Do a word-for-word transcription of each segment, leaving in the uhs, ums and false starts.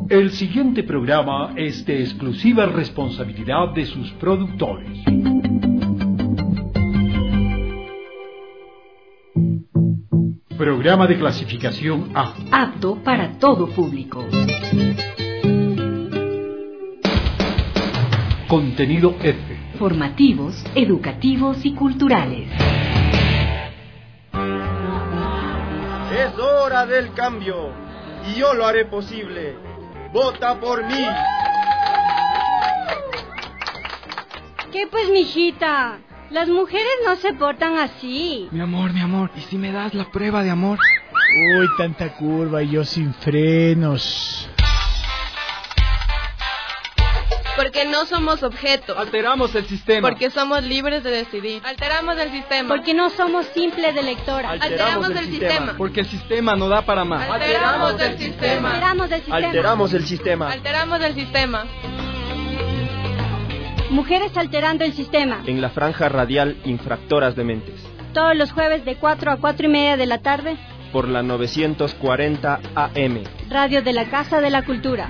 El siguiente programa es de exclusiva responsabilidad de sus productores. Programa de clasificación A. Apto para todo público. Contenido F. Formativos, educativos y culturales. Es hora del cambio y yo lo haré posible. ¡Vota por mí! ¿Qué pues, mijita? Las mujeres no se portan así. Mi amor, mi amor, ¿y si me das la prueba de amor? Uy, tanta curva y yo sin frenos. Porque no somos objetos. Alteramos el sistema. Porque somos libres de decidir. Alteramos el sistema. Porque no somos simples de lectora. Alteramos, Alteramos el, el sistema. sistema. Porque el sistema no da para más. Alteramos el sistema. Alteramos el sistema. Alteramos el sistema. Alteramos el sistema. Mujeres alterando el sistema. En la franja radial Infractoras de Mentes. Todos los jueves de cuatro a cuatro y media de la tarde. Por la novecientos cuarenta A M. Radio de la Casa de la Cultura.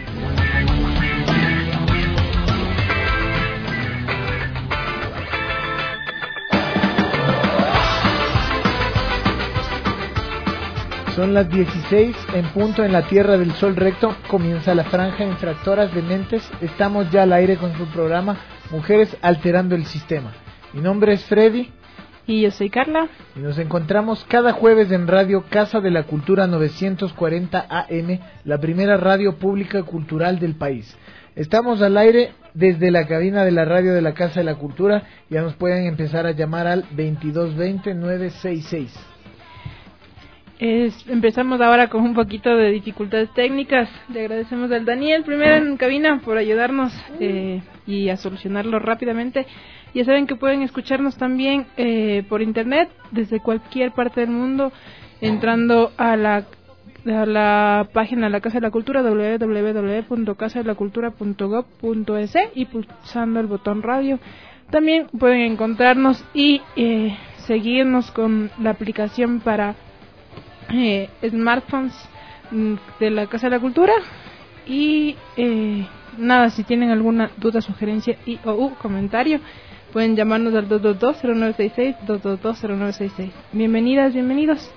Son las dieciséis en punto en la Tierra del Sol Recto. Comienza la franja Infractoras de Mentes. Estamos ya al aire con su programa Mujeres Alterando el Sistema. Mi nombre es Freddy. Y yo soy Carla. Y nos encontramos cada jueves en Radio Casa de la Cultura novecientos cuarenta A M, la primera radio pública cultural del país. Estamos al aire desde la cabina de la radio de la Casa de la Cultura. Ya nos pueden empezar a llamar al veintidós veinte nueve sesenta y seis. Es, empezamos ahora con un poquito de dificultades técnicas. Le agradecemos al Daniel, primero en cabina, por ayudarnos eh, y a solucionarlo rápidamente. Ya saben que pueden escucharnos también eh, por internet desde cualquier parte del mundo, entrando a la a la página de la Casa de la Cultura, doble u doble u doble u punto casa de la cultura punto gob punto es, y pulsando el botón radio. También pueden encontrarnos y eh, seguirnos con la aplicación para Eh, smartphones de la Casa de la Cultura. Y eh, nada, si tienen alguna duda, sugerencia y o uh, comentario, pueden llamarnos al dos dos dos cero nueve seis seis, dos dos dos cero nueve seis seis. Bienvenidas, bienvenidos.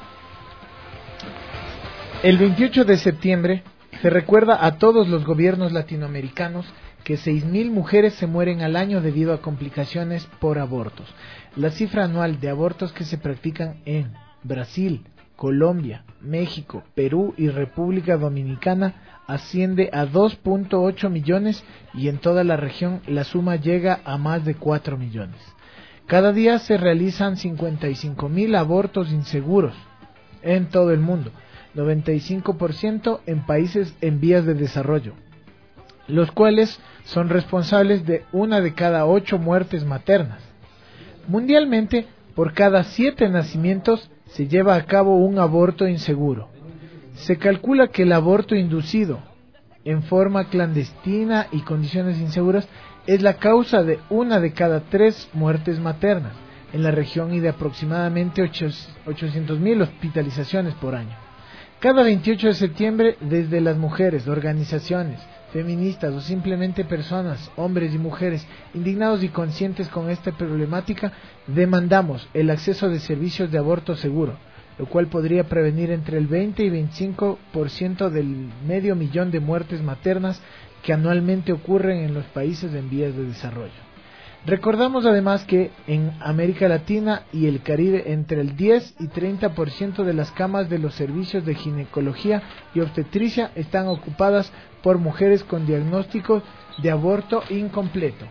El veintiocho de septiembre se recuerda a todos los gobiernos latinoamericanos que seis mil mujeres se mueren al año debido a complicaciones por abortos. La cifra anual de abortos que se practican en Brasil, Colombia, México, Perú y República Dominicana asciende a dos punto ocho millones y en toda la región la suma llega a más de cuatro millones. Cada día se realizan cincuenta y cinco mil abortos inseguros en todo el mundo, noventa y cinco por ciento en países en vías de desarrollo, los cuales son responsables de una de cada ocho muertes maternas. Mundialmente, por cada siete nacimientos se lleva a cabo un aborto inseguro. Se calcula que el aborto inducido en forma clandestina y condiciones inseguras es la causa de una de cada tres muertes maternas en la región y de aproximadamente ochocientos mil hospitalizaciones por año. Cada veintiocho de septiembre, desde las mujeres, organizaciones feministas o simplemente personas, hombres y mujeres indignados y conscientes con esta problemática, demandamos el acceso de servicios de aborto seguro, lo cual podría prevenir entre el veinte y veinticinco por ciento del medio millón de muertes maternas que anualmente ocurren en los países en vías de desarrollo. Recordamos además que en América Latina y el Caribe entre el diez y treinta por ciento de las camas de los servicios de ginecología y obstetricia están ocupadas por mujeres con diagnóstico de aborto incompleto.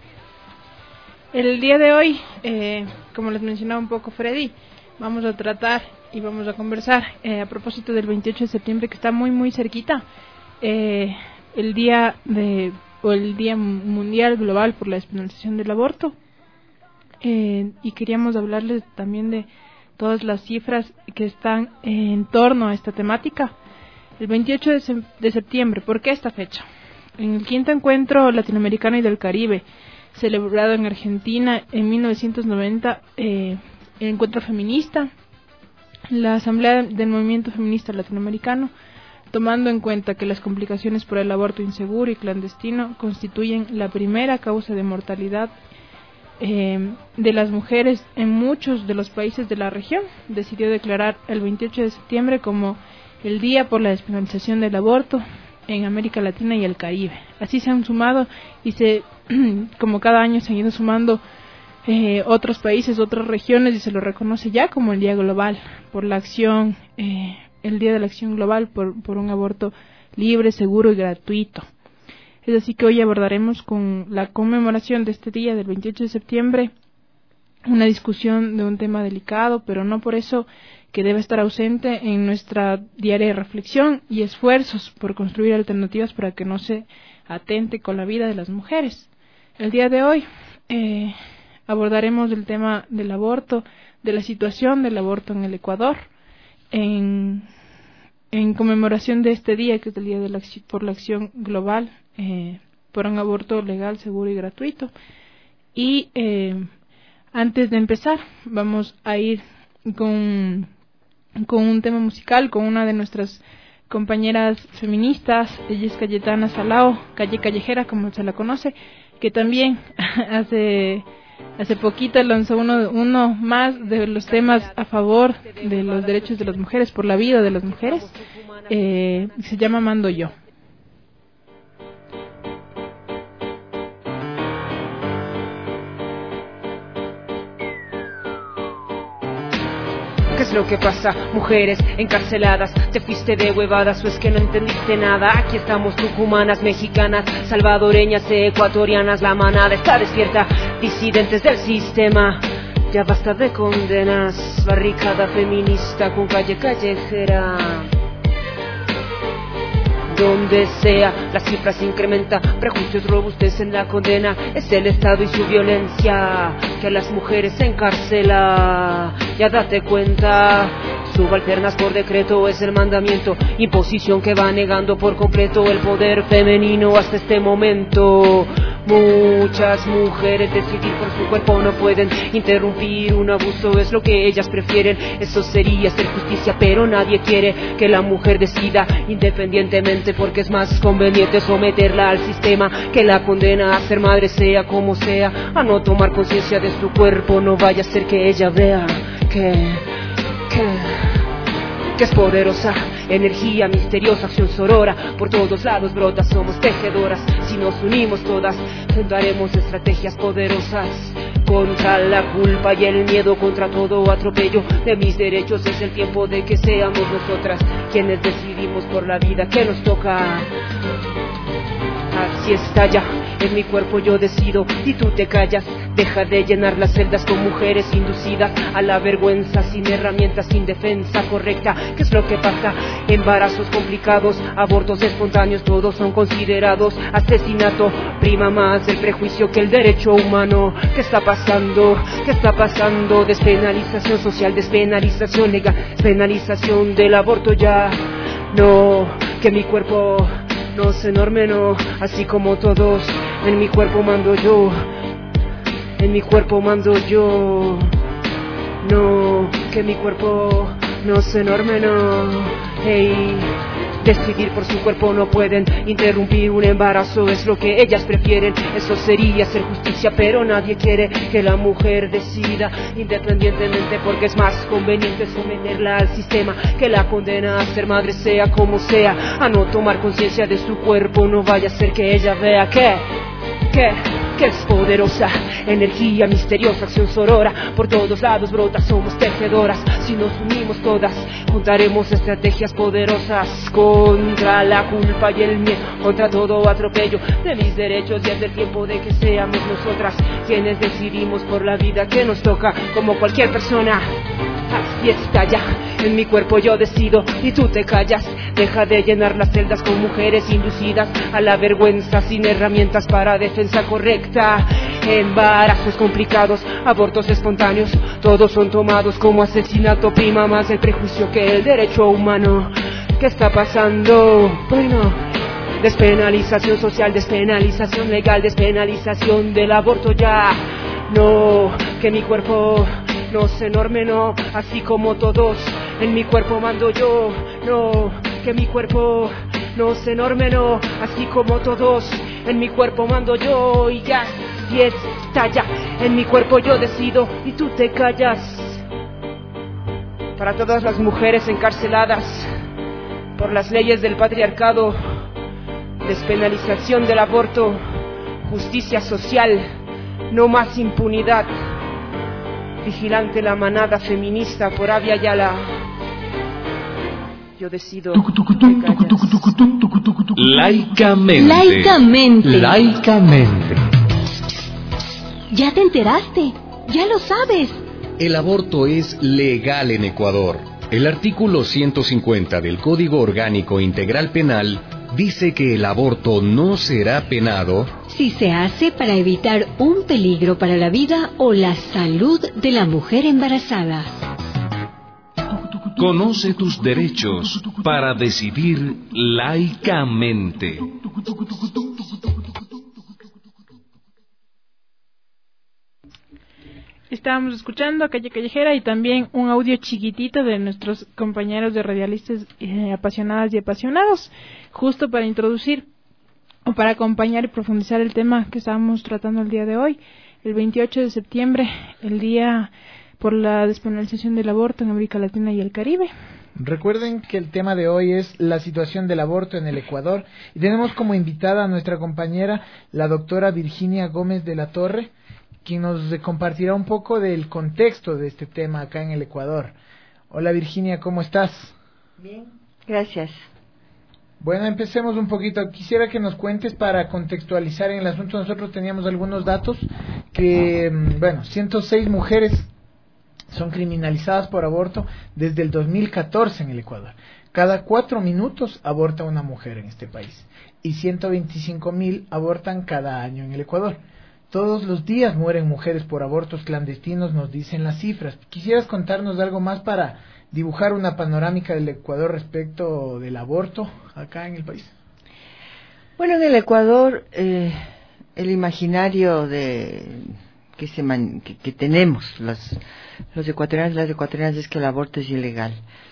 El día de hoy, eh, como les mencionaba un poco Freddy, vamos a tratar y vamos a conversar eh, a propósito del veintiocho de septiembre, que está muy muy cerquita, eh, el día de o el Día Mundial Global por la Despenalización del Aborto, eh, y queríamos hablarles también de todas las cifras que están en torno a esta temática. El veintiocho de, se- de septiembre, ¿por qué esta fecha? En el quinto encuentro latinoamericano y del Caribe, celebrado en Argentina en mil novecientos noventa, eh, el encuentro feminista, la Asamblea del Movimiento Feminista Latinoamericano tomando en cuenta que las complicaciones por el aborto inseguro y clandestino constituyen la primera causa de mortalidad eh, de las mujeres en muchos de los países de la región, decidió declarar el veintiocho de septiembre como el Día por la Despenalización del Aborto en América Latina y el Caribe. Así se han sumado y se, como cada año se han ido sumando eh, otros países, otras regiones, y se lo reconoce ya como el Día Global por la acción, eh, el Día de la Acción Global por, por un aborto libre, seguro y gratuito. Es así que hoy abordaremos con la conmemoración de este día del veintiocho de septiembre una discusión de un tema delicado, pero no por eso que debe estar ausente en nuestra diaria reflexión y esfuerzos por construir alternativas para que no se atente con la vida de las mujeres. El día de hoy eh, abordaremos el tema del aborto, de la situación del aborto en el Ecuador, en, en conmemoración de este día, que es el Día de la, por la Acción Global eh, por un aborto legal, seguro y gratuito. Y eh, antes de empezar, vamos a ir con, con un tema musical, con una de nuestras compañeras feministas, ella es Cayetana Salao, Calle Callejera, como se la conoce, que también hace... Hace poquito lanzó uno, uno más de los temas a favor de los derechos de las mujeres, por la vida de las mujeres. Eh, se llama Mando Yo. ¿Qué es lo que pasa? Mujeres encarceladas, te fuiste de huevadas o es que no entendiste nada. Aquí estamos tucumanas, mexicanas, salvadoreñas, ecuatorianas, la manada está despierta, disidentes del sistema. Ya basta de condenas, barricada feminista con Calle Callejera. Donde sea, la cifra se incrementa, prejuicios robustecen la condena. Es el Estado y su violencia que a las mujeres encarcela. Ya date cuenta, subalternas por decreto es el mandamiento, imposición que va negando por completo el poder femenino hasta este momento. Muchas mujeres decidir por su cuerpo no pueden, interrumpir un abuso es lo que ellas prefieren. Eso sería hacer justicia, pero nadie quiere que la mujer decida independientemente, porque es más conveniente someterla al sistema que la condena a ser madre sea como sea, a no tomar conciencia de su cuerpo. No vaya a ser que ella vea que, que que es poderosa, energía misteriosa, acción sorora, por todos lados brota, somos tejedoras. Si nos unimos todas, fundaremos estrategias poderosas contra la culpa y el miedo, contra todo atropello de mis derechos. Es el tiempo de que seamos nosotras quienes decidimos por la vida que nos toca. Así está ya, en mi cuerpo yo decido y tú te callas. Deja de llenar las celdas con mujeres inducidas a la vergüenza, sin herramientas, sin defensa correcta. ¿Qué es lo que pasa? Embarazos complicados, abortos espontáneos, todos son considerados asesinato. Prima más el prejuicio que el derecho humano. ¿Qué está pasando? ¿Qué está pasando? Despenalización social, despenalización legal, despenalización del aborto ya. No, que mi cuerpo no se norme, no, así como todos, en mi cuerpo mando yo, en mi cuerpo mando yo, no, que mi cuerpo no se norme, no, hey. Decidir por su cuerpo no pueden, interrumpir un embarazo es lo que ellas prefieren. Eso sería hacer justicia, pero nadie quiere que la mujer decida independientemente, porque es más conveniente someterla al sistema que la condena a ser madre sea como sea, a no tomar conciencia de su cuerpo. No vaya a ser que ella vea que, que, que es poderosa, energía misteriosa, acción sorora, por todos lados brota, somos tejedoras. Si nos unimos todas, juntaremos estrategias poderosas contra la culpa y el miedo, contra todo atropello de mis derechos. Y es el tiempo de que seamos nosotras quienes decidimos por la vida que nos toca, como cualquier persona. Así está ya, en mi cuerpo yo decido y tú te callas. Deja de llenar las celdas con mujeres inducidas a la vergüenza, sin herramientas para defensa correcta. Embarazos complicados, abortos espontáneos, todos son tomados como asesinato. Prima más el prejuicio que el derecho humano. ¿Qué está pasando? Bueno, despenalización social, despenalización legal, despenalización del aborto ya. No, que mi cuerpo no se norme, no, así como todos, en mi cuerpo mando yo. No, que mi cuerpo no es enorme, no, así como todos, en mi cuerpo mando yo y ya, y estalla, en mi cuerpo yo decido y tú te callas. Para todas las mujeres encarceladas por las leyes del patriarcado, despenalización del aborto, justicia social, no más impunidad, vigilante la manada feminista por Avia Yala. Yo decido. Laicamente. Laicamente. Laicamente. ¿Ya te enteraste? ¿Ya lo sabes? El aborto es legal en Ecuador. El artículo ciento cincuenta del Código Orgánico Integral Penal dice que el aborto no será penado si se hace para evitar un peligro para la vida o la salud de la mujer embarazada. Conoce tus derechos para decidir laicamente. Estábamos escuchando a Calle Callejera y también un audio chiquitito de nuestros compañeros de radialistas eh, apasionadas y apasionados, justo para introducir o para acompañar y profundizar el tema que estábamos tratando el día de hoy, el veintiocho de septiembre, el día por la despenalización del aborto en América Latina y el Caribe. Recuerden que el tema de hoy es la situación del aborto en el Ecuador y tenemos como invitada a nuestra compañera, la doctora Virginia Gómez de la Torre, quien nos compartirá un poco del contexto de este tema acá en el Ecuador. Hola Virginia, ¿cómo estás? Bien, gracias. Bueno, empecemos un poquito. Quisiera que nos cuentes para contextualizar en el asunto. Nosotros teníamos algunos datos que, bueno, ciento seis mujeres son criminalizadas por aborto desde el dos mil catorce en el Ecuador. Cada cuatro minutos aborta una mujer en este país y ciento veinticinco mil abortan cada año en el Ecuador. Todos los días mueren mujeres por abortos clandestinos, nos dicen las cifras. ¿Quisieras contarnos algo más para dibujar una panorámica del Ecuador respecto del aborto acá en el país? Bueno, en el Ecuador eh, el imaginario de que, se man, que, que tenemos los, los ecuatorianos y las ecuatorianas es que el aborto es ilegal.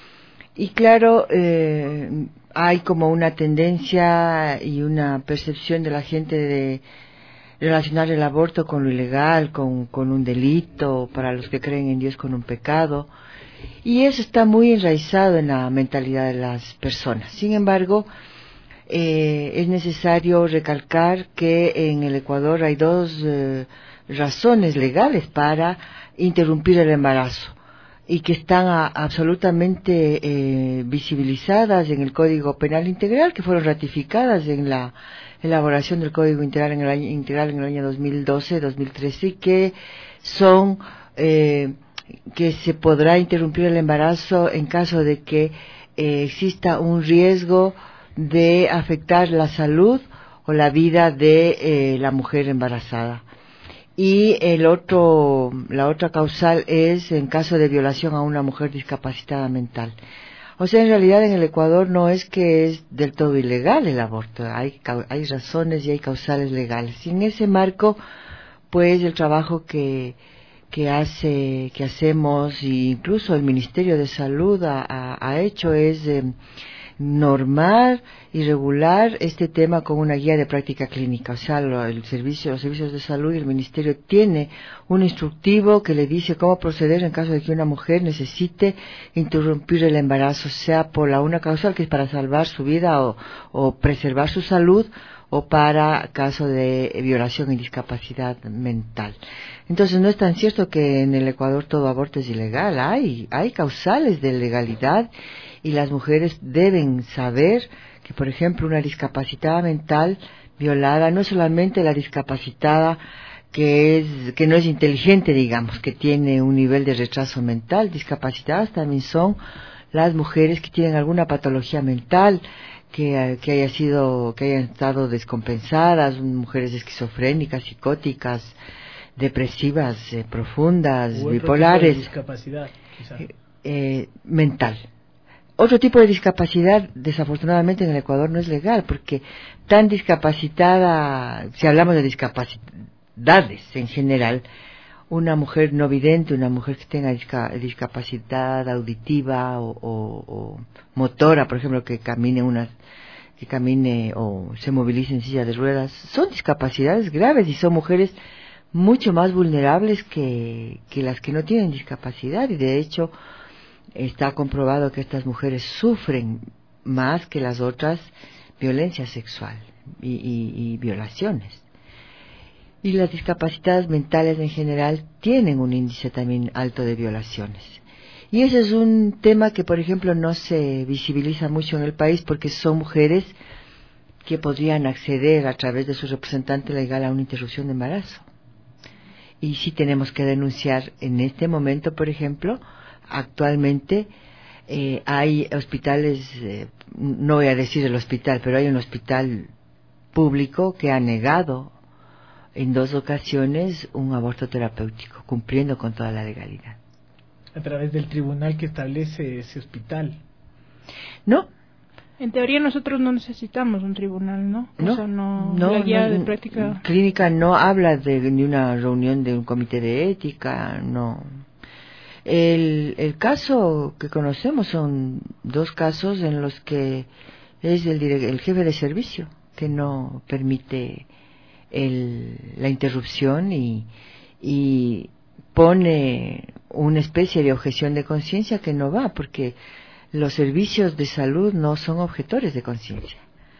Y claro, eh, hay como una tendencia y una percepción de la gente de relacionar el aborto con lo ilegal, con, con un delito, para los que creen en Dios con un pecado, y eso está muy enraizado en la mentalidad de las personas. Sin embargo, eh, es necesario recalcar que en el Ecuador hay dos eh, razones legales para interrumpir el embarazo y que están a, absolutamente eh, visibilizadas en el Código Penal Integral, que fueron ratificadas en la elaboración del Código Integral en el año, integral en el año dos mil doce dos mil trece, y que son eh, que se podrá interrumpir el embarazo en caso de que eh, exista un riesgo de afectar la salud o la vida de eh, la mujer embarazada. Y el otro, la otra causal es en caso de violación a una mujer discapacitada mental. O sea, en realidad en el Ecuador no es que es del todo ilegal el aborto, hay, hay razones y hay causales legales. Y en ese marco, pues el trabajo que, que hace, que hacemos, e incluso el Ministerio de Salud ha, ha, ha hecho es eh, normar y regular este tema con una guía de práctica clínica. O sea, lo, el servicio, los servicios de salud y el ministerio tiene un instructivo que le dice cómo proceder en caso de que una mujer necesite interrumpir el embarazo, sea por la una causal, que es para salvar su vida o, o preservar su salud, o para caso de violación y discapacidad mental. Entonces no es tan cierto que en el Ecuador todo aborto es ilegal, hay, hay causales de legalidad. Y las mujeres deben saber que, por ejemplo, una discapacitada mental violada no es solamente la discapacitada que es que no es inteligente, digamos, que tiene un nivel de retraso mental. Discapacitadas también son las mujeres que tienen alguna patología mental, que, que haya sido, que hayan estado descompensadas, mujeres esquizofrénicas, psicóticas, depresivas, eh, profundas, u otro bipolares, tipo de discapacidad, quizá. eh, eh, mental. Otro tipo de discapacidad, desafortunadamente en el Ecuador no es legal, porque tan discapacitada, si hablamos de discapacidades en general, una mujer no vidente, una mujer que tenga disca, discapacidad auditiva o, o, o motora, por ejemplo, que camine una, que camine o se movilice en silla de ruedas, son discapacidades graves y son mujeres mucho más vulnerables que, que las que no tienen discapacidad, y de hecho está comprobado que estas mujeres sufren más que las otras violencia sexual y, y, y violaciones. Y las discapacidades mentales en general tienen un índice también alto de violaciones. Y ese es un tema que, por ejemplo, no se visibiliza mucho en el país porque son mujeres que podrían acceder a través de su representante legal a una interrupción de embarazo. Y sí tenemos que denunciar en este momento, por ejemplo, actualmente eh, hay hospitales, eh, no voy a decir el hospital, pero hay un hospital público que ha negado en dos ocasiones un aborto terapéutico, cumpliendo con toda la legalidad. A través del tribunal que establece ese hospital. No. En teoría nosotros no necesitamos un tribunal, ¿no? No, o sea, no, no, la guía no, de práctica clínica no habla de ni una reunión de un comité de ética, no. El, el caso que conocemos son dos casos en los que es el, el jefe de servicio que no permite el, la interrupción y, y pone una especie de objeción de conciencia que no va, porque los servicios de salud no son objetores de conciencia.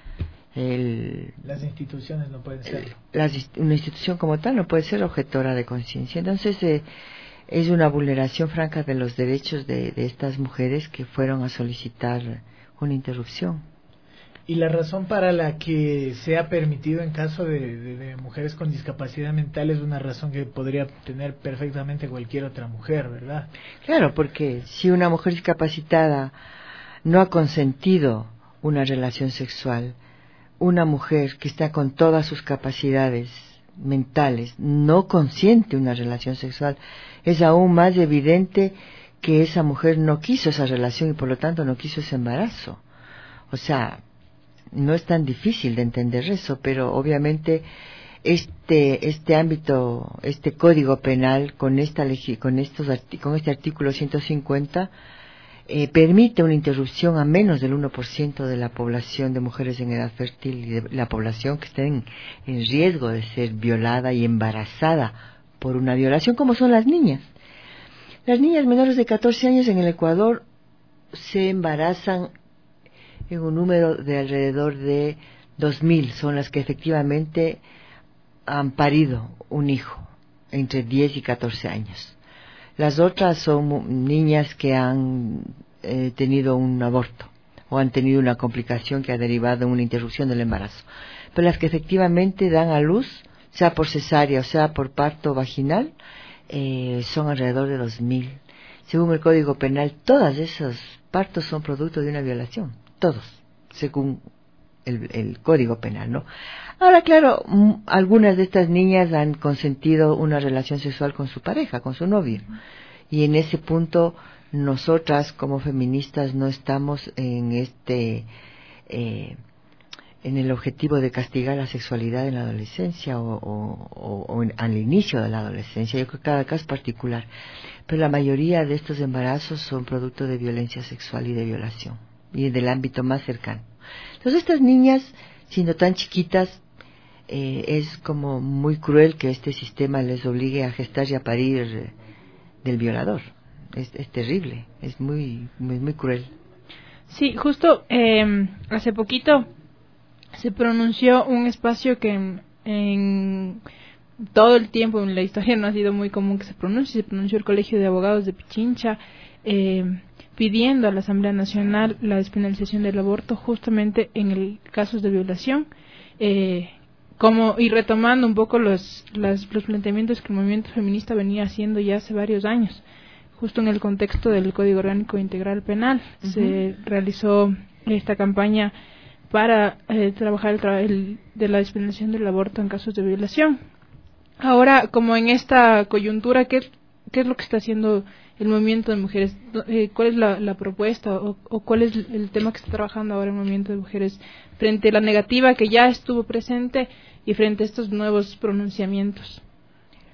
Las instituciones no pueden serlo. Las, una institución como tal no puede ser objetora de conciencia. Entonces eh, es una vulneración franca de los derechos de, de estas mujeres que fueron a solicitar una interrupción. ¿Y la razón para la que se ha permitido en caso de, de, de mujeres con discapacidad mental es una razón que podría tener perfectamente cualquier otra mujer, ¿verdad? Claro, porque si una mujer discapacitada no ha consentido una relación sexual, una mujer que está con todas sus capacidades mentales no consiente una relación sexual, es aún más evidente que esa mujer no quiso esa relación y por lo tanto no quiso ese embarazo. O sea, no es tan difícil de entender eso, pero obviamente este este ámbito, este código penal con esta con estos con este artículo ciento cincuenta eh, permite una interrupción a menos del uno por ciento de la población de mujeres en edad fértil y de la población que está en, en riesgo de ser violada y embarazada por una violación, como son las niñas. Las niñas menores de catorce años en el Ecuador se embarazan en un número de alrededor de dos mil, son las que efectivamente han parido un hijo entre diez y catorce años. Las otras son niñas que han eh, tenido un aborto o han tenido una complicación que ha derivado en una interrupción del embarazo. Pero las que efectivamente dan a luz, sea por cesárea o sea por parto vaginal, eh, son alrededor de dos mil. Según el Código Penal, todos esos partos son producto de una violación. Todos, según el, el Código Penal, ¿no? Ahora, claro, m- algunas de estas niñas han consentido una relación sexual con su pareja, con su novio, y en ese punto nosotras como feministas no estamos en este eh, en el objetivo de castigar la sexualidad en la adolescencia o, o, o, o en, al inicio de la adolescencia. Yo creo que cada caso es particular, pero la mayoría de estos embarazos son producto de violencia sexual y de violación, y del ámbito más cercano. Entonces estas niñas, siendo tan chiquitas, eh, es como muy cruel que este sistema les obligue a gestar y a parir eh, del violador. Es, es terrible, es muy, muy, muy cruel. Sí, justo eh, hace poquito se pronunció un espacio que en, en todo el tiempo en la historia no ha sido muy común que se pronuncie. Se pronunció el Colegio de Abogados de Pichincha, eh, pidiendo a la Asamblea Nacional la despenalización del aborto justamente en el casos de violación, eh, como y retomando un poco los, los los planteamientos que el movimiento feminista venía haciendo ya hace varios años, justo en el contexto del Código Orgánico Integral Penal. Uh-huh. Se realizó esta campaña para eh, trabajar el, tra- el de la despenalización del aborto en casos de violación. Ahora, como en esta coyuntura, ¿qué, qué es lo que está haciendo el movimiento de mujeres? Eh, ¿Cuál es la, la propuesta o, o cuál es el tema que está trabajando ahora el movimiento de mujeres frente a la negativa que ya estuvo presente y frente a estos nuevos pronunciamientos?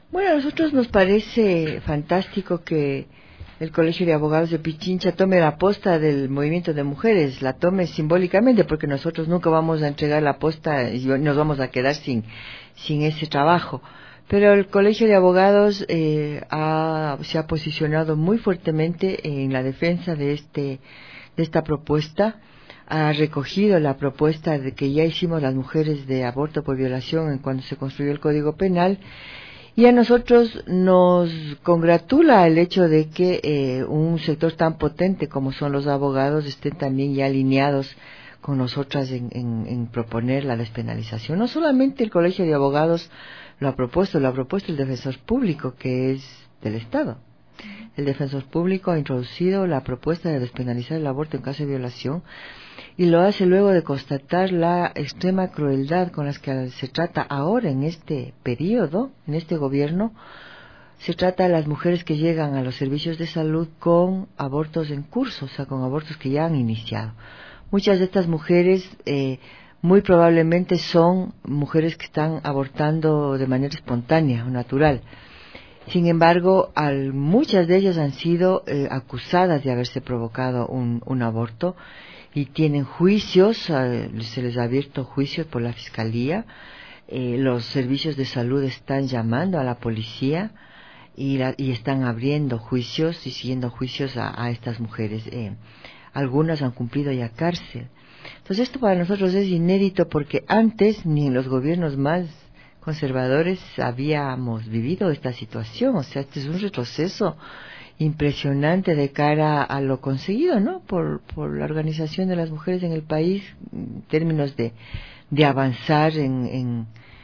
Bueno, a nosotros nos parece fantástico que el Colegio de Abogados de Pichincha tome la posta del movimiento de mujeres, la tome simbólicamente, porque nosotros nunca vamos a entregar la posta y nos vamos a quedar sin, sin ese trabajo. Pero el Colegio de Abogados eh, ha, se ha posicionado muy fuertemente en la defensa de, este, de esta propuesta. Ha recogido la propuesta de que ya hicimos las mujeres de aborto por violación cuando se construyó el Código Penal, y a nosotros nos congratula el hecho de que eh, un sector tan potente como son los abogados estén también ya alineados con nosotras en, en, en proponer la despenalización. No solamente el Colegio de Abogados lo ha propuesto, lo ha propuesto el Defensor Público, que es del Estado. El Defensor Público ha introducido la propuesta de despenalizar el aborto en caso de violación, y lo hace luego de constatar la extrema crueldad con la que se trata ahora en este periodo, en este gobierno. Se trata de las mujeres que llegan a los servicios de salud con abortos en curso, o sea, con abortos que ya han iniciado. Muchas de estas mujeres eh, muy probablemente son mujeres que están abortando de manera espontánea o natural. Sin embargo, al, muchas de ellas han sido eh, acusadas de haberse provocado un, un aborto, y tienen juicios, eh, se les ha abierto juicios por la Fiscalía. Eh, los servicios de salud están llamando a la policía y, la, y están abriendo juicios y siguiendo juicios a, a estas mujeres. Eh, algunas han cumplido ya cárcel. Entonces esto para nosotros es inédito, porque antes ni en los gobiernos más conservadores habíamos vivido esta situación. O sea, este es un retroceso impresionante de cara a lo conseguido, ¿no? Por, por la organización de las mujeres en el país, en términos de, de avanzar en, en,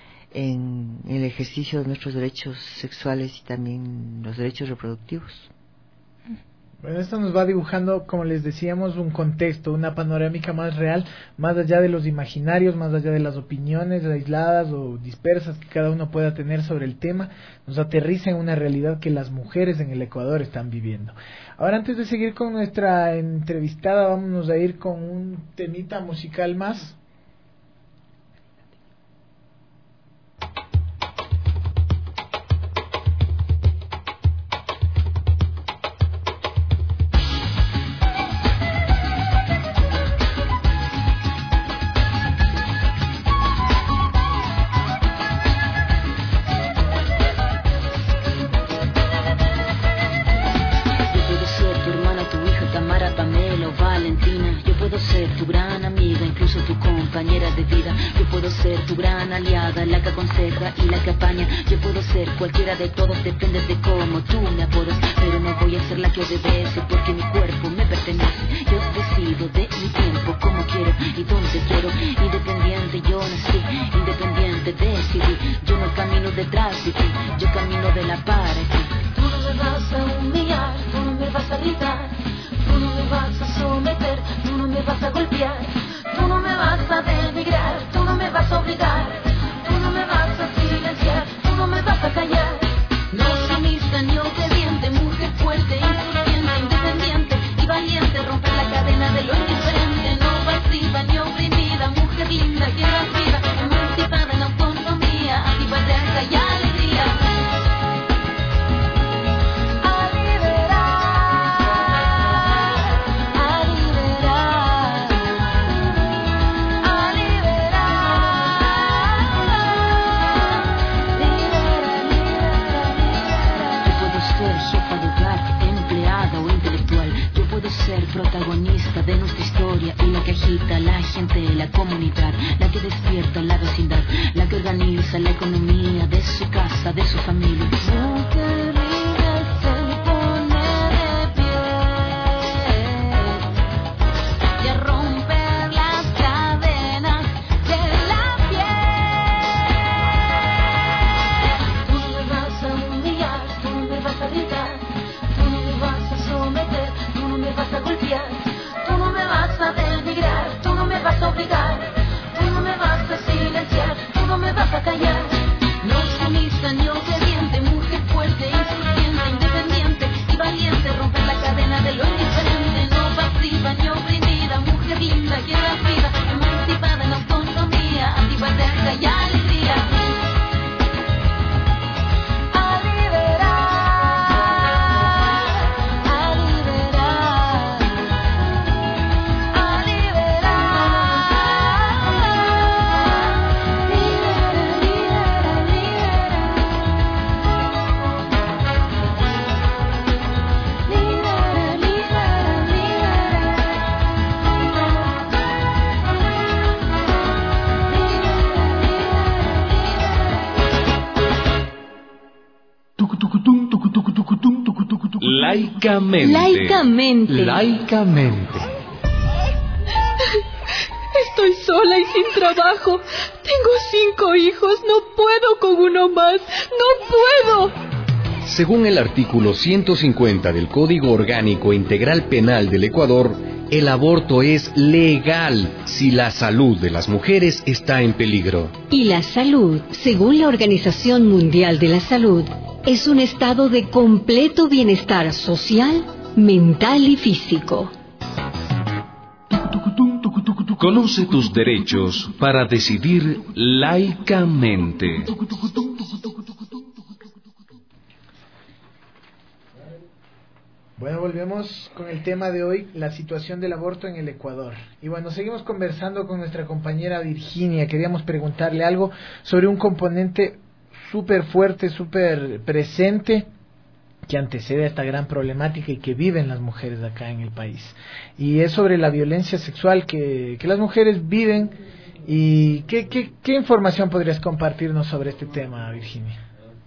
en el ejercicio de nuestros derechos sexuales y también los derechos reproductivos. Bueno, esto nos va dibujando, como les decíamos, un contexto, una panorámica más real, más allá de los imaginarios, más allá de las opiniones aisladas o dispersas que cada uno pueda tener sobre el tema. Nos aterriza en una realidad que las mujeres en el Ecuador están viviendo. Ahora, antes de seguir con nuestra entrevistada, vámonos a ir con un temita musical más. La que aconseja y la que apaña. Yo puedo ser cualquiera de todos, depende de cómo tú me apodas, pero no voy a ser la que obedece, porque mi cuerpo me pertenece. Yo decido de mi tiempo, como quiero y donde quiero. Independiente yo nací, independiente decidí. Yo no camino detrás de ti, yo camino de la para ti. Tú no me vas a humillar, tú no me vas a gritar, tú no me vas a someter, tú no me vas a golpear, tú no me vas a denigrar, tú no me vas a obligar. No me vas a callar. No sumisa ni obediente, mujer fuerte, insurgente, independiente y valiente, romper la cadena de lo indiferente. No pasiva ni oprimida, mujer linda que da vida, emancipada en autonomía, activa de arte y alegría. A liberar, a liberar, a liberar. Jefa de hogar, empleada o intelectual. Yo puedo ser protagonista de nuestra historia y la que agita a la gente, la comunidad, la que despierta la vecindad, la que organiza la economía de su casa, de su familia. Mujer libre se pone de pie y a romper las cadenas de la piel. Tú no me vas a humillar, tú no me vas a gritar, tú no me vas a someter, tú no me vas a golpear, tú no me vas a denigrar, tú no me vas a obligar, tú no me vas a silenciar, tú no me vas a callar. No sumisa ni obediente, mujer fuerte, insurgente, independiente y valiente, romper la cadena de lo indiferente. No pasiva ni oprimida, mujer linda que da vida, emancipada en autonomía, activa de arte y alegría. A Laicamente. Laicamente. Laicamente. Estoy sola y sin trabajo. Tengo cinco hijos. No puedo con uno más. No puedo. Según el artículo ciento cincuenta del Código Orgánico Integral Penal del Ecuador, el aborto es legal si la salud de las mujeres está en peligro. Y la salud, según la Organización Mundial de la Salud, es un estado de completo bienestar social, mental y físico. Conoce tus derechos para decidir laicamente. Bueno, volvemos con el tema de hoy, la situación del aborto en el Ecuador. Y bueno, seguimos conversando con nuestra compañera Virginia. Queríamos preguntarle algo sobre un componente súper fuerte, súper presente, que antecede a esta gran problemática y que viven las mujeres acá en el país. Y es sobre la violencia sexual que, que las mujeres viven. ¿Y qué, qué, qué información podrías compartirnos sobre este tema, Virginia?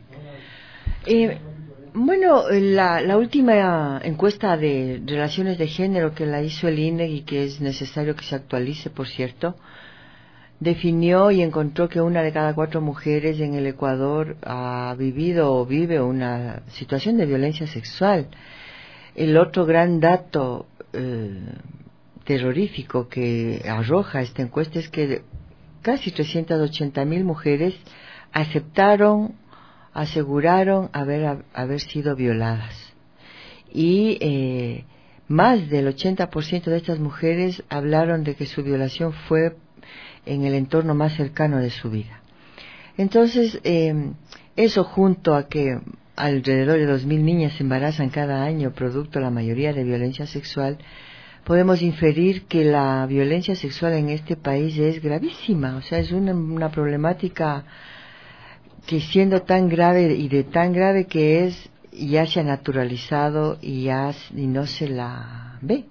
Eh, bueno, la, la última encuesta de relaciones de género que la hizo el I N E y que es necesario que se actualice, por cierto, definió y encontró que una de cada cuatro mujeres en el Ecuador ha vivido o vive una situación de violencia sexual. El otro gran dato eh, terrorífico que arroja esta encuesta es que casi trescientas ochenta mil mujeres aceptaron, aseguraron haber, haber sido violadas. Y eh, más del ochenta por ciento de estas mujeres hablaron de que su violación fue en el entorno más cercano de su vida. Entonces, eh, eso junto a que alrededor de dos mil niñas se embarazan cada año, producto la mayoría de violencia sexual, podemos inferir que la violencia sexual en este país es gravísima. O sea, es una, una problemática que, siendo tan grave y de tan grave que es, ya se ha naturalizado y, ya, y no se la ve,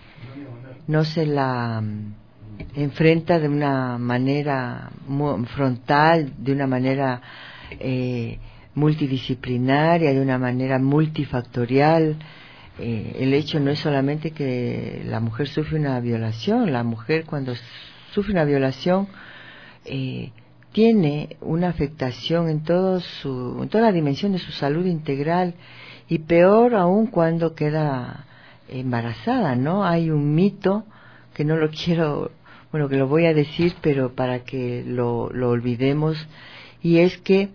no se la enfrenta de una manera frontal, de una manera eh, multidisciplinaria, de una manera multifactorial. Eh, el hecho no es solamente que la mujer sufre una violación, la mujer cuando sufre una violación eh, tiene una afectación en, todo su, en toda la dimensión de su salud integral, y peor aún cuando queda embarazada, ¿no? Hay un mito que no lo quiero, bueno, que lo voy a decir, pero para que lo, lo olvidemos, y es que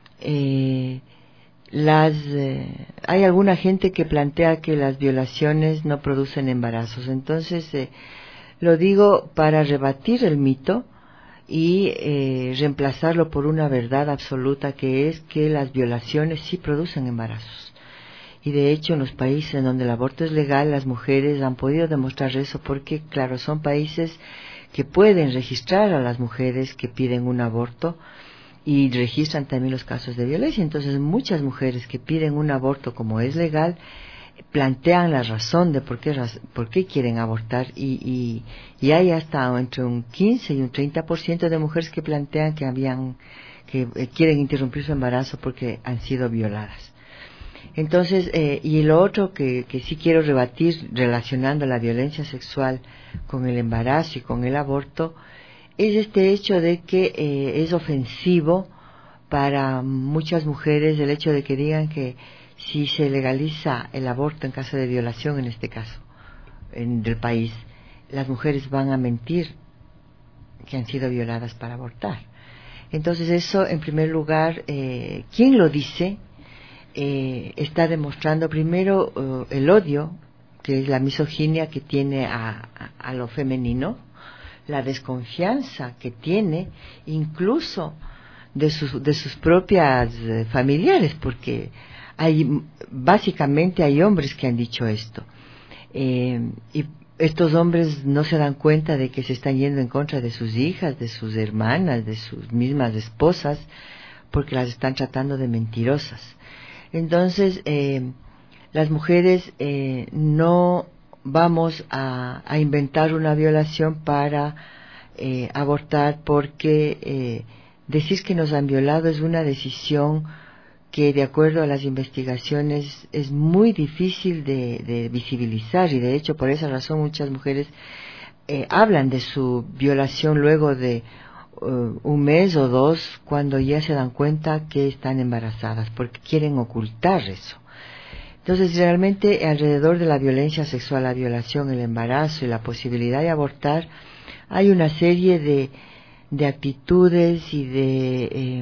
eh, las eh, hay alguna gente que plantea que las violaciones no producen embarazos. Entonces eh, lo digo para rebatir el mito y eh, reemplazarlo por una verdad absoluta, que es que las violaciones sí producen embarazos. Y de hecho, en los países en donde el aborto es legal, las mujeres han podido demostrar eso, porque claro, son países que pueden registrar a las mujeres que piden un aborto y registran también los casos de violencia. Entonces, muchas mujeres que piden un aborto como es legal plantean la razón de por qué, por qué quieren abortar, y, y, y hay hasta entre un quince y un treinta por ciento de mujeres que plantean que habían que eh, quieren interrumpir su embarazo porque han sido violadas. Entonces, eh, y lo otro que, que sí quiero rebatir relacionando la violencia sexual con el embarazo y con el aborto es este hecho de que eh, es ofensivo para muchas mujeres el hecho de que digan que si se legaliza el aborto en caso de violación, en este caso, en el país, las mujeres van a mentir que han sido violadas para abortar. Entonces eso, en primer lugar, eh, ¿quién lo dice? Eh, está demostrando primero uh, el odio, que es la misoginia que tiene a, a, a lo femenino, la desconfianza que tiene incluso de sus, de sus propias eh, familiares, porque hay, básicamente hay hombres que han dicho esto, eh, y estos hombres no se dan cuenta de que se están yendo en contra de sus hijas, de sus hermanas, de sus mismas esposas, porque las están tratando de mentirosas. Entonces, eh, las mujeres eh, no vamos a, a inventar una violación para eh, abortar, porque eh, decir que nos han violado es una decisión que de acuerdo a las investigaciones es muy difícil de, de visibilizar, y de hecho por esa razón muchas mujeres eh, hablan de su violación luego de uh, un mes o dos, cuando ya se dan cuenta que están embarazadas, porque quieren ocultar eso. Entonces, realmente, alrededor de la violencia sexual, la violación, el embarazo y la posibilidad de abortar, hay una serie de, de actitudes y de eh,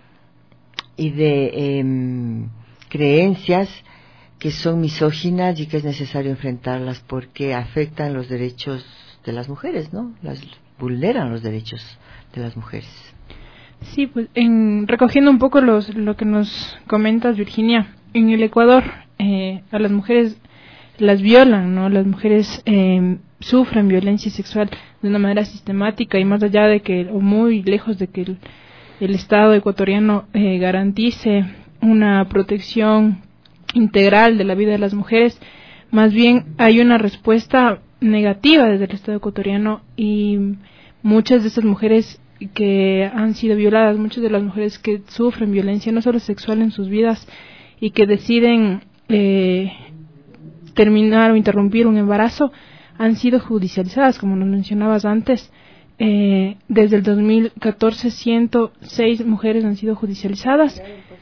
y de eh, creencias que son misóginas y que es necesario enfrentarlas porque afectan los derechos de las mujeres, ¿no? Las vulneran los derechos de las mujeres. Sí, pues en, recogiendo un poco los, lo que nos comentas, Virginia, en el Ecuador eh, a las mujeres las violan, ¿no? Las mujeres eh, sufren violencia sexual de una manera sistemática, y más allá de que, o muy lejos de que el, el Estado ecuatoriano eh, garantice una protección integral de la vida de las mujeres, más bien hay una respuesta negativa desde el Estado ecuatoriano, y muchas de esas mujeres que han sido violadas, muchas de las mujeres que sufren violencia no solo sexual en sus vidas y que deciden eh, terminar o interrumpir un embarazo, han sido judicializadas, como nos mencionabas antes. Eh, desde el dos mil catorce, ciento seis mujeres han sido judicializadas.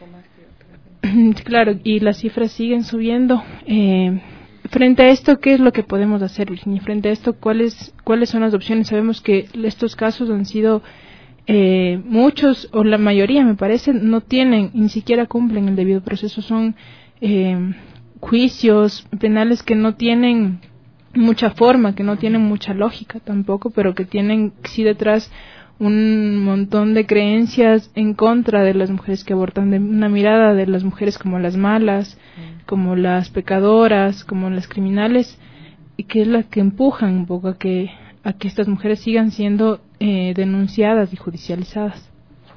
Claro, y las cifras siguen subiendo. Eh, frente a esto, ¿qué es lo que podemos hacer, Virginia? Frente a esto, ¿cuáles cuáles son las opciones? Sabemos que estos casos han sido eh, muchos, o la mayoría, me parece, no tienen, ni siquiera cumplen el debido proceso. Son eh, juicios penales que no tienen mucha forma, que no tienen mucha lógica tampoco, pero que tienen sí detrás un montón de creencias en contra de las mujeres que abortan, de una mirada de las mujeres como las malas, como las pecadoras, como las criminales, y que es la que empujan un poco a que a que estas mujeres sigan siendo eh, denunciadas y judicializadas.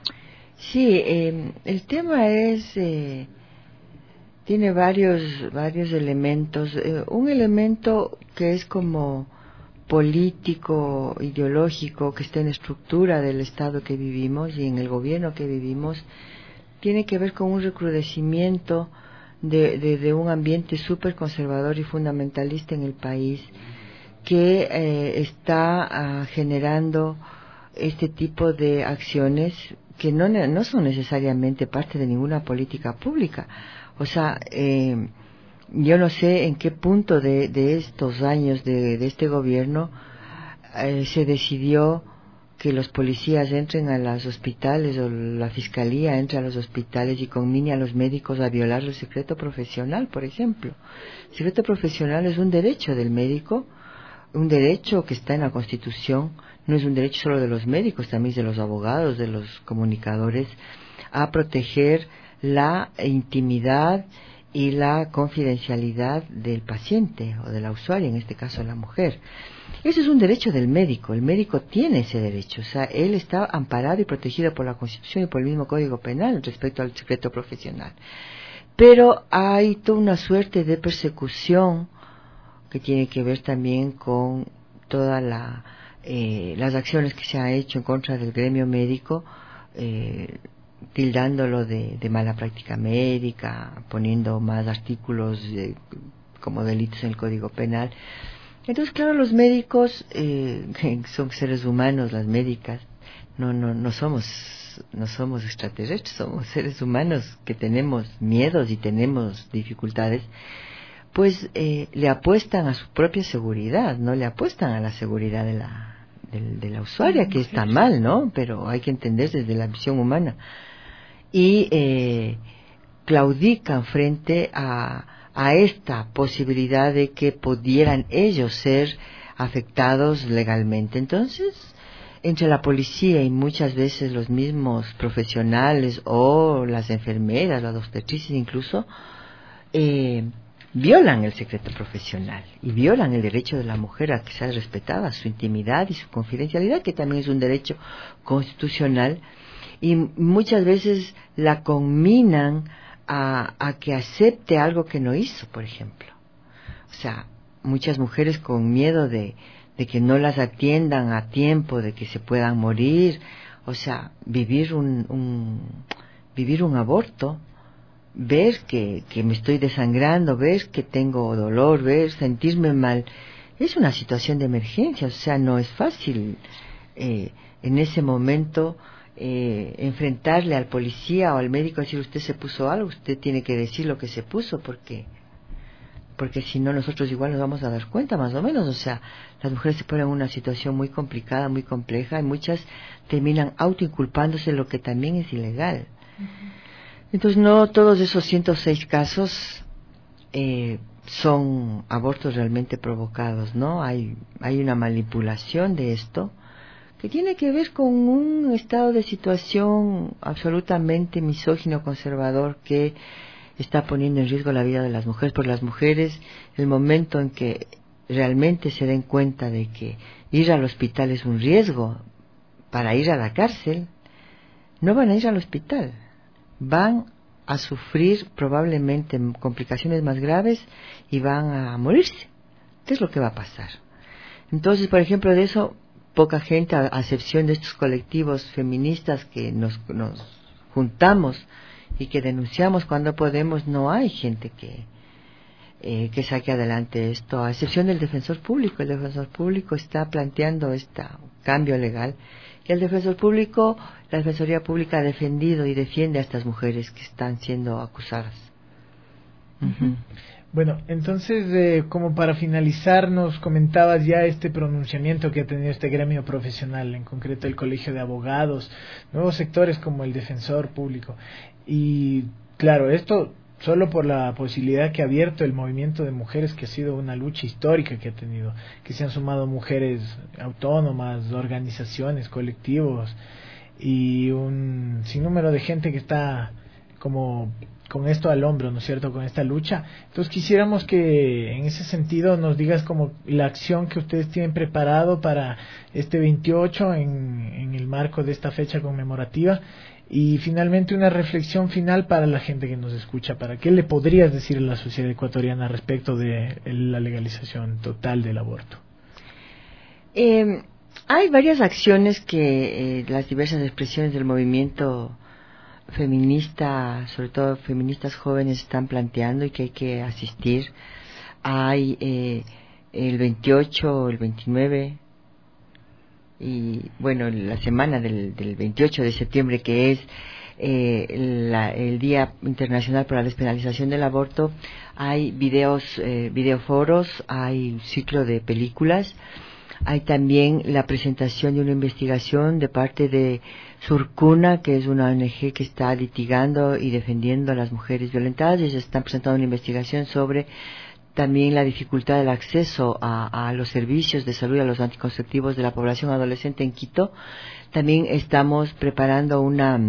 Sí, eh, el tema es eh, tiene varios varios elementos. Eh, un elemento que es como político, ideológico, que está en la estructura del Estado que vivimos y en el gobierno que vivimos, tiene que ver con un recrudecimiento de, de, de un ambiente súper conservador y fundamentalista en el país, que eh, está ah, generando este tipo de acciones que no, no son necesariamente parte de ninguna política pública. O sea, eh, yo no sé en qué punto de, de estos años de, de este gobierno eh, se decidió que los policías entren a los hospitales, o la fiscalía entre a los hospitales y conmine a los médicos a violar el secreto profesional, por ejemplo. El secreto profesional es un derecho del médico, un derecho que está en la Constitución. No es un derecho solo de los médicos, también de los abogados, de los comunicadores, a proteger la intimidad y la confidencialidad del paciente o de la usuaria, en este caso la mujer. Ese es un derecho del médico. El médico tiene ese derecho, o sea, él está amparado y protegido por la Constitución y por el mismo Código Penal respecto al secreto profesional. Pero hay toda una suerte de persecución que tiene que ver también con toda la eh, las acciones que se han hecho en contra del gremio médico, eh, tildándolo de, de mala práctica médica, poniendo más artículos de, como delitos en el Código Penal. Entonces, claro, los médicos eh, son seres humanos, las médicas, no no no somos no somos extraterrestres, somos seres humanos que tenemos miedos y tenemos dificultades. Pues eh, le apuestan a su propia seguridad, no le apuestan a la seguridad de la de, de la usuaria, que está mal, ¿no? Pero hay que entender desde la visión humana. Y eh, claudican frente a, a esta posibilidad de que pudieran ellos ser afectados legalmente. Entonces, entre la policía y muchas veces los mismos profesionales o las enfermeras, las obstetrices incluso, eh, violan el secreto profesional y violan el derecho de la mujer a que sea respetada su intimidad y su confidencialidad, que también es un derecho constitucional, y muchas veces la conminan a, a que acepte algo que no hizo, por ejemplo. O sea, muchas mujeres con miedo de, de que no las atiendan a tiempo, de que se puedan morir, o sea, vivir un, un vivir un aborto ver que, que me estoy desangrando, ver que tengo dolor, ver, sentirme mal, es una situación de emergencia, o sea, no es fácil eh, en ese momento eh, enfrentarle al policía o al médico y decir, usted se puso algo, usted tiene que decir lo que se puso, porque porque si no nosotros igual nos vamos a dar cuenta más o menos, o sea, las mujeres se ponen en una situación muy complicada, muy compleja, y muchas terminan autoinculpándose, lo que también es ilegal. Uh-huh. Entonces no todos esos ciento seis casos eh, son abortos realmente provocados, ¿no? Hay, hay una manipulación de esto que tiene que ver con un estado de situación absolutamente misógino, conservador, que está poniendo en riesgo la vida de las mujeres. Por las mujeres, el momento en que realmente se den cuenta de que ir al hospital es un riesgo para ir a la cárcel, no van a ir al hospital, van a sufrir probablemente complicaciones más graves y van a morirse. ¿Qué es lo que va a pasar? Entonces, por ejemplo, de eso poca gente, a excepción de estos colectivos feministas que nos, nos juntamos y que denunciamos cuando podemos, no hay gente que eh, que saque adelante esto, a excepción del defensor público. El defensor público está planteando este cambio legal, y el defensor público, la defensoría pública ha defendido y defiende a estas mujeres que están siendo acusadas. Uh-huh. Bueno, entonces, eh, como para finalizar, nos comentabas ya este pronunciamiento que ha tenido este gremio profesional, en concreto el Colegio de Abogados, nuevos sectores como el defensor público. Y claro, esto solo por la posibilidad que ha abierto el movimiento de mujeres, que ha sido una lucha histórica que ha tenido, que se han sumado mujeres autónomas, organizaciones, colectivos y un sinnúmero de gente que está como con esto al hombro, ¿no es cierto?, con esta lucha. Entonces quisiéramos que en ese sentido nos digas como la acción que ustedes tienen preparado para este veintiocho en, en el marco de esta fecha conmemorativa, y finalmente una reflexión final para la gente que nos escucha. ¿Para qué le podrías decir a la sociedad ecuatoriana respecto de la legalización total del aborto? Eh, hay varias acciones que eh, las diversas expresiones del movimiento feminista, sobre todo feministas jóvenes, están planteando y que hay que asistir. Hay eh, el veintiocho, el veintinueve y bueno, la semana del, del veintiocho de septiembre, que es eh, la, el Día Internacional para la Despenalización del Aborto. Hay videos, eh, videoforos, hay ciclo de películas. Hay también la presentación de una investigación de parte de Surcuna, que es una O N G que está litigando y defendiendo a las mujeres violentadas. Ellos están presentando una investigación sobre también la dificultad del acceso a, a los servicios de salud y a los anticonceptivos de la población adolescente en Quito. También estamos preparando una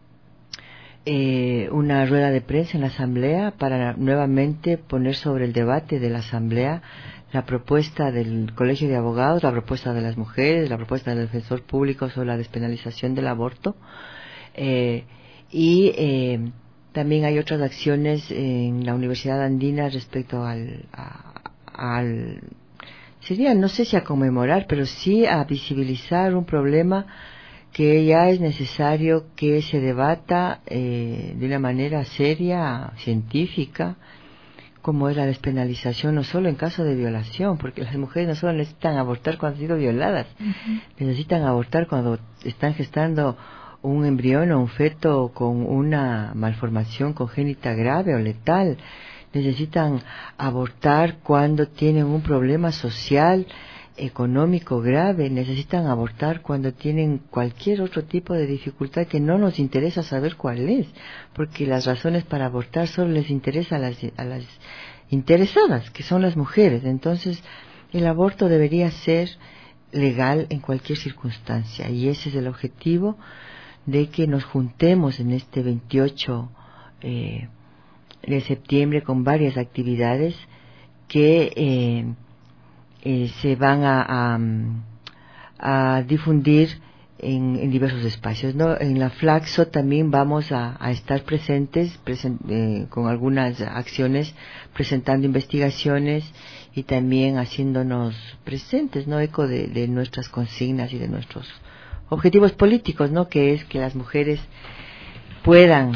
eh, una rueda de prensa en la Asamblea para nuevamente poner sobre el debate de la Asamblea la propuesta del Colegio de Abogados, la propuesta de las mujeres, la propuesta del defensor público sobre la despenalización del aborto. Eh, y eh, también hay otras acciones en la Universidad Andina respecto al, a, al, sería, no sé si a conmemorar, pero sí a visibilizar un problema que ya es necesario que se debata eh, de una manera seria, científica, como es la despenalización, no solo en caso de violación, porque las mujeres no solo necesitan abortar cuando han sido violadas, uh-huh. necesitan abortar cuando están gestando un embrión o un feto con una malformación congénita grave o letal, necesitan abortar cuando tienen un problema social, económico grave, necesitan abortar cuando tienen cualquier otro tipo de dificultad que no nos interesa saber cuál es, porque las razones para abortar solo les interesa a las, a las interesadas, que son las mujeres. Entonces el aborto debería ser legal en cualquier circunstancia, y ese es el objetivo de que nos juntemos en este veintiocho eh, de septiembre con varias actividades que eh, Eh, se van a, a, a difundir en, en diversos espacios, ¿no? En la Flaxo también vamos a, a estar presentes present, eh, con algunas acciones, presentando investigaciones y también haciéndonos presentes, ¿no? Eco de, de nuestras consignas y de nuestros objetivos políticos, ¿no? Que es que las mujeres puedan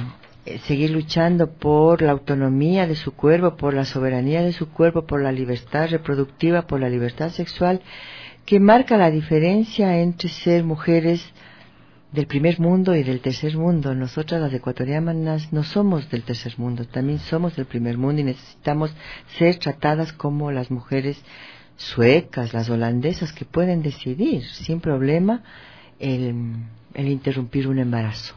eh, seguir luchando por la autonomía de su cuerpo, por la soberanía de su cuerpo, por la libertad reproductiva, por la libertad sexual, que marca la diferencia entre ser mujeres del primer mundo y del tercer mundo. Nosotras las ecuatorianas no somos del tercer mundo, también somos del primer mundo y necesitamos ser tratadas como las mujeres suecas, las holandesas, que pueden decidir sin problema el, el interrumpir un embarazo.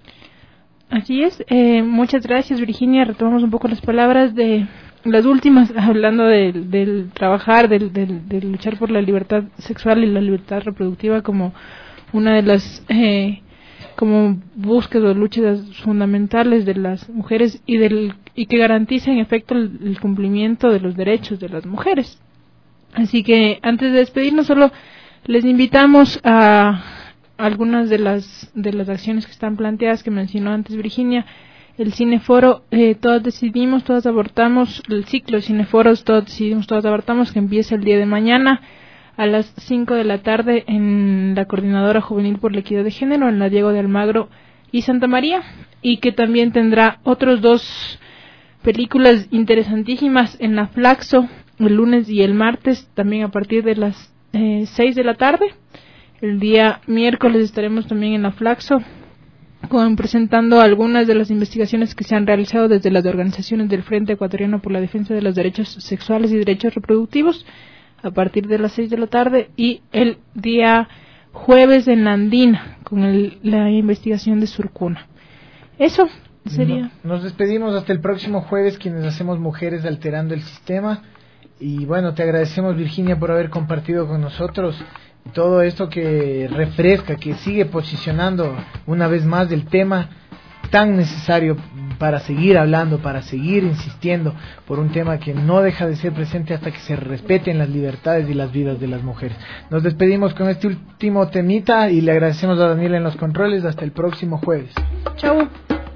Así es. Eh, muchas gracias, Virginia. Retomamos un poco las palabras de las últimas, hablando del, del trabajar, del, del, del luchar por la libertad sexual y la libertad reproductiva como una de las eh, como búsquedas o luchas fundamentales de las mujeres y del y que garantiza en efecto el, el cumplimiento de los derechos de las mujeres. Así que antes de despedirnos solo les invitamos a algunas de las de las acciones que están planteadas que mencionó antes Virginia. El Cineforo, eh, todas decidimos, todas abortamos, el ciclo de Cineforos, todas decidimos, todas abortamos, que empieza el día de mañana a las cinco de la tarde en la Coordinadora Juvenil por la Equidad de Género, en la Diego de Almagro y Santa María, y que también tendrá otros dos películas interesantísimas en la Flaxo, el lunes y el martes, también a partir de las eh, seis de la tarde. El día miércoles estaremos también en la Flaxo, con, presentando algunas de las investigaciones que se han realizado desde las organizaciones del Frente Ecuatoriano por la Defensa de los Derechos Sexuales y Derechos Reproductivos, a partir de las seis de la tarde, y el día jueves en la Andina con el, la investigación de Surcuna. Eso sería. No, nos despedimos hasta el próximo jueves, quienes hacemos Mujeres Alterando el Sistema. Y bueno, te agradecemos, Virginia, por haber compartido con nosotros todo esto que refresca, que sigue posicionando una vez más el tema tan necesario para seguir hablando, para seguir insistiendo por un tema que no deja de ser presente hasta que se respeten las libertades y las vidas de las mujeres. Nos despedimos con este último temita y le agradecemos a Daniel en los controles. Hasta el próximo jueves. Chau.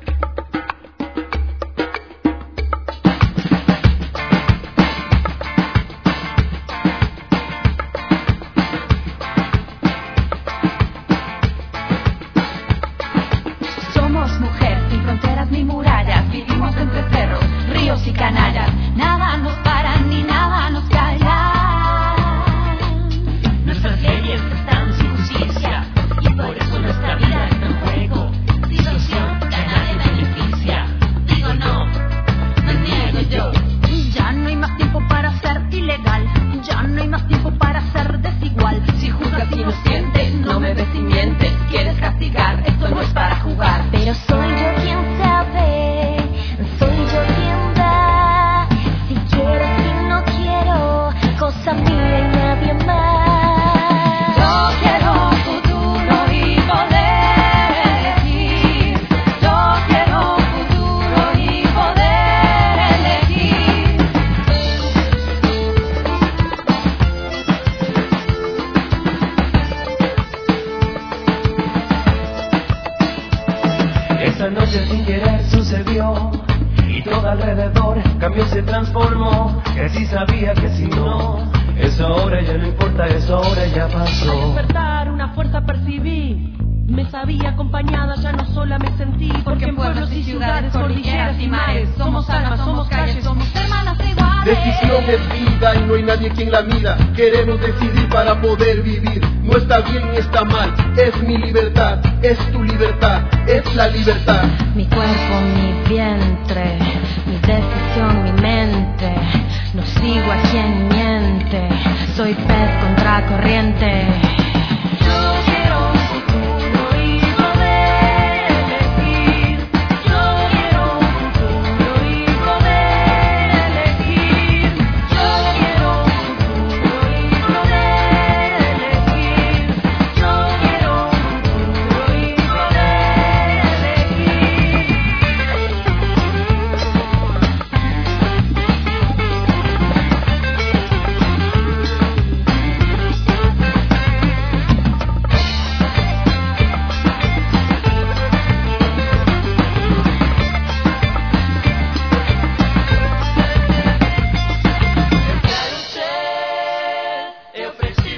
Queremos decidir para poder vivir. No está bien ni está mal. Es mi libertad, es tu libertad, es la libertad. Mi cuerpo, mi vientre, mi decisión, mi mente. No sigo a quien miente. Soy pez contra corriente.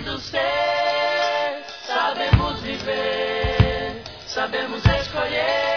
Sabemos escolher.